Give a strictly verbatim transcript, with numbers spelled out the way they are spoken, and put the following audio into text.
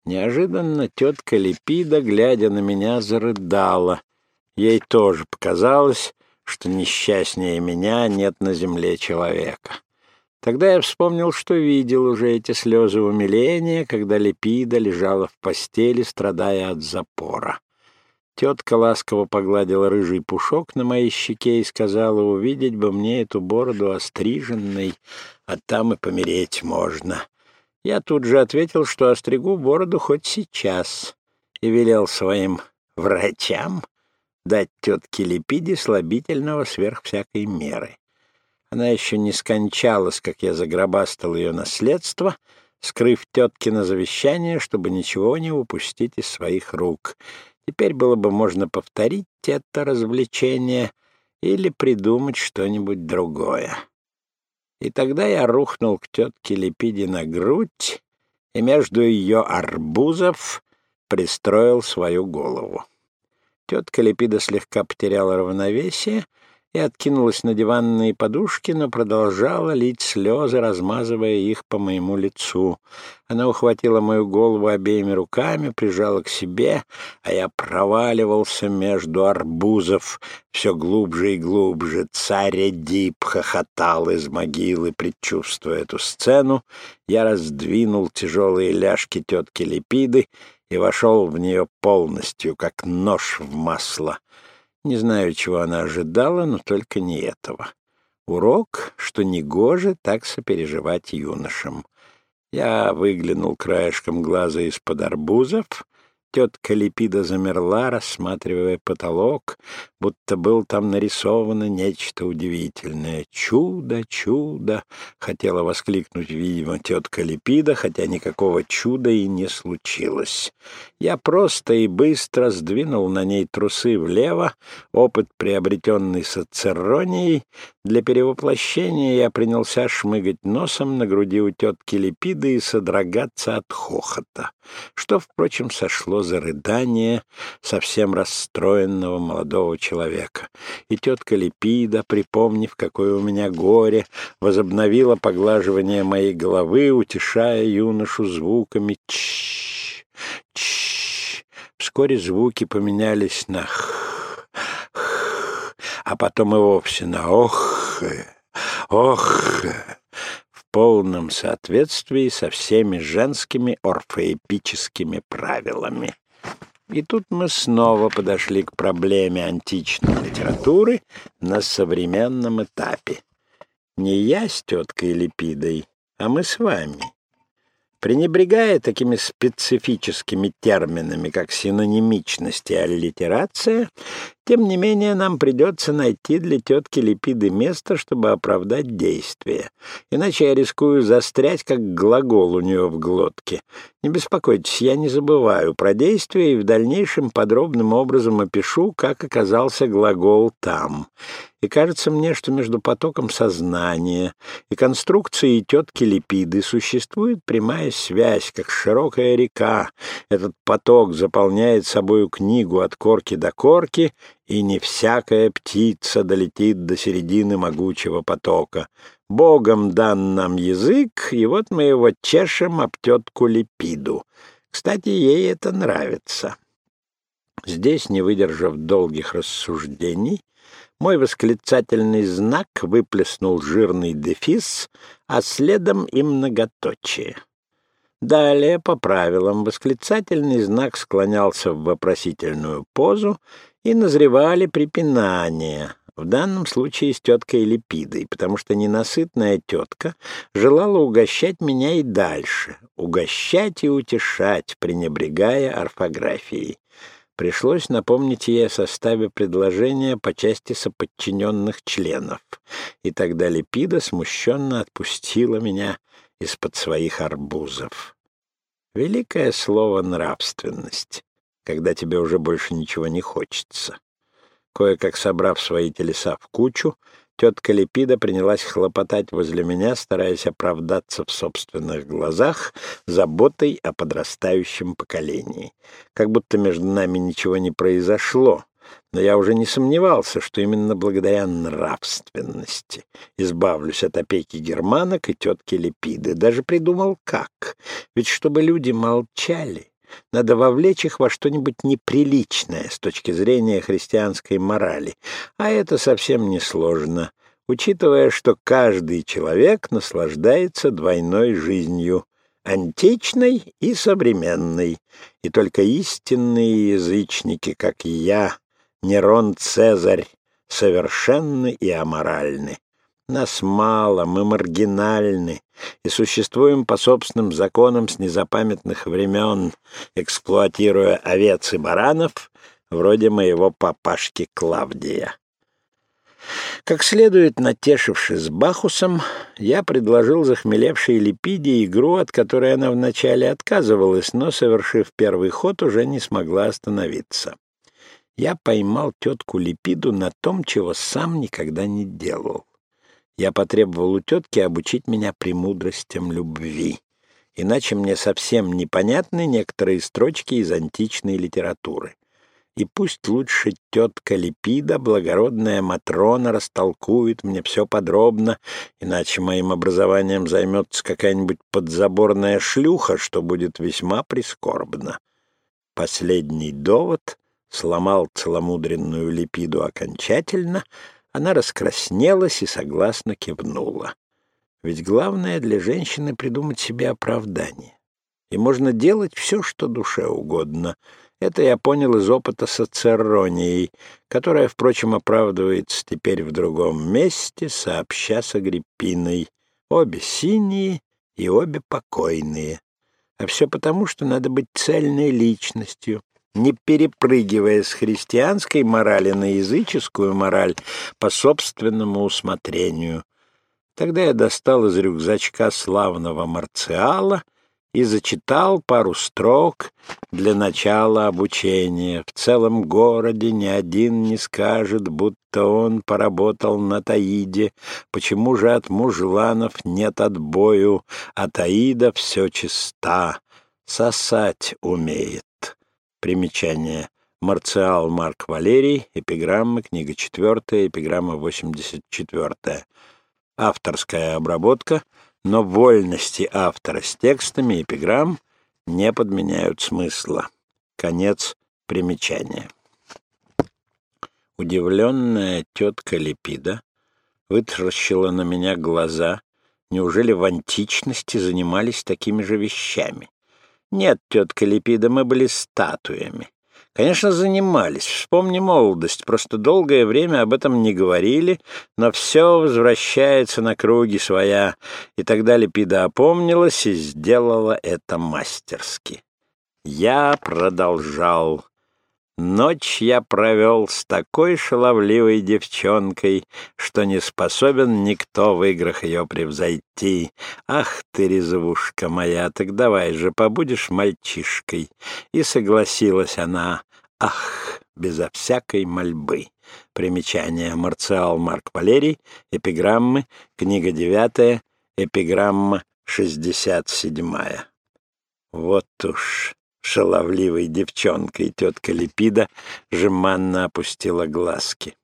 Неожиданно тетка Лепида, глядя на меня, зарыдала. Ей тоже показалось, что несчастнее меня нет на земле человека. Тогда я вспомнил, что видел уже эти слезы умиления, когда Лепида лежала в постели, страдая от запора. Тетка ласково погладила рыжий пушок на моей щеке и сказала: увидеть бы мне эту бороду остриженной, а там и помереть можно. Я тут же ответил, что остригу бороду хоть сейчас, и велел своим врачам дать тетке Лепиде слабительного сверх всякой меры. Она еще не скончалась, как я загробастал ее наследство, скрыв теткино завещание, чтобы ничего не упустить из своих рук. Теперь было бы можно повторить это развлечение или придумать что-нибудь другое. И тогда я рухнул к тетке Лепиде на грудь и между ее арбузов пристроил свою голову. Тетка Лепида слегка потеряла равновесие и откинулась на диванные подушки, но продолжала лить слезы, размазывая их по моему лицу. Она ухватила мою голову обеими руками, прижала к себе, а я проваливался между арбузов все глубже и глубже. Царь Эдип хохотал из могилы, предчувствуя эту сцену. Я раздвинул тяжелые ляжки тетки Лепиды и вошел в нее полностью, как нож в масло. Не знаю, чего она ожидала, но только не этого. Урок, что негоже так сопереживать юношам. Я выглянул краешком глаза из-под арбузов. Тетка Лепида замерла, рассматривая потолок, будто был там нарисовано нечто удивительное. «Чудо, чудо!» — хотела воскликнуть, видимо, тетка Лепида, хотя никакого чуда и не случилось. Я просто и быстро сдвинул на ней трусы влево, опыт, приобретенный с Цицеронией. Для перевоплощения я принялся шмыгать носом на груди у тетки Лепиды и содрогаться от хохота, что, впрочем, сошло за рыдание совсем расстроенного молодого человека. И тетка Лепида, припомнив, какое у меня горе, возобновила поглаживание моей головы, утешая юношу звуками «чш, чш». Вскоре звуки поменялись на «х», «х», а потом и вовсе на «ох», «ох», в полном соответствии со всеми женскими орфоэпическими правилами. И тут мы снова подошли к проблеме античной литературы на современном этапе. Не я с теткой Лепидой, а мы с вами. Пренебрегая такими специфическими терминами, как синонимичность и аллитерация, тем не менее нам придется найти для тетки Лепиды место, чтобы оправдать действие. Иначе я рискую застрять, как глагол у нее в глотке. Не беспокойтесь, я не забываю про действие и в дальнейшем подробным образом опишу, как оказался глагол там. И кажется мне, что между потоком сознания и конструкцией тетки Лепиды существует прямая связь, как широкая река. Этот поток заполняет собою книгу от корки до корки, и не всякая птица долетит до середины могучего потока. Богом дан нам язык, и вот мы его чешем об тетку Лепиду. Кстати, ей это нравится. Здесь, не выдержав долгих рассуждений, мой восклицательный знак выплеснул жирный дефис, а следом и многоточие. Далее, по правилам, восклицательный знак склонялся в вопросительную позу, и назревали препинания, в данном случае с теткой Лепидой, потому что ненасытная тетка желала угощать меня и дальше, угощать и утешать, пренебрегая орфографией. Пришлось напомнить ей о составе предложения по части соподчиненных членов, и тогда Лепида смущенно отпустила меня из-под своих арбузов. Великое слово «нравственность», когда тебе уже больше ничего не хочется. Кое-как собрав свои телеса в кучу, тетка Лепида принялась хлопотать возле меня, стараясь оправдаться в собственных глазах заботой о подрастающем поколении. Как будто между нами ничего не произошло, но я уже не сомневался, что именно благодаря нравственности избавлюсь от опеки германок и тетки Лепиды. Даже придумал как. Ведь чтобы люди молчали, надо вовлечь их во что-нибудь неприличное с точки зрения христианской морали, а это совсем несложно, учитывая, что каждый человек наслаждается двойной жизнью — античной и современной, и только истинные язычники, как я, Нерон Цезарь, совершенны и аморальны. Нас мало, мы маргинальны и существуем по собственным законам с незапамятных времен, эксплуатируя овец и баранов, вроде моего папашки Клавдия. Как следует натешившись с Бахусом, я предложил захмелевшей Липиде игру, от которой она вначале отказывалась, но, совершив первый ход, уже не смогла остановиться. Я поймал тетку Липиду на том, чего сам никогда не делал. Я потребовал у тетки обучить меня премудростям любви, иначе мне совсем непонятны некоторые строчки из античной литературы. И пусть лучше тетка Липида, благородная Матрона, растолкует мне все подробно, иначе моим образованием займется какая-нибудь подзаборная шлюха, что будет весьма прискорбно. Последний довод сломал целомудренную Липиду окончательно, она раскраснелась и согласно кивнула. Ведь главное для женщины — придумать себе оправдание. И можно делать все, что душе угодно. Это я понял из опыта с Ацерронией, которая, впрочем, оправдывается теперь в другом месте, сообща с Агриппиной. Обе синие и обе покойные. А все потому, что надо быть цельной личностью, не перепрыгивая с христианской морали на языческую мораль по собственному усмотрению. Тогда я достал из рюкзачка славного Марциала и зачитал пару строк для начала обучения. В целом городе ни один не скажет, будто он поработал на Таиде. Почему же от мужланов нет отбою, а Таида все чиста, сосать умеет. Примечание. Марциал Марк Валерий, эпиграммы, книга четвертая, эпиграмма восемьдесят четвертая. Авторская обработка, но вольности автора с текстами эпиграмм не подменяют смысла. Конец примечания. Удивленная тетка Липида вытаращила на меня глаза. Неужели в античности занимались такими же вещами? Нет, тетка Липида, мы были статуями. Конечно, занимались. Вспомни молодость. Просто долгое время об этом не говорили, но все возвращается на круги своя. И тогда Липида опомнилась и сделала это мастерски. Я продолжал. Ночь я провел с такой шаловливой девчонкой, что не способен никто в играх ее превзойти. Ах ты, резвушка моя, так давай же побудешь мальчишкой. И согласилась она, ах, безо всякой мольбы. Примечание. Марциал Марк Валерий, эпиграммы, книга девятая, эпиграмма шестьдесят седьмая. Вот уж... Шаловливой девчонкой тетка Липида жеманно опустила глазки.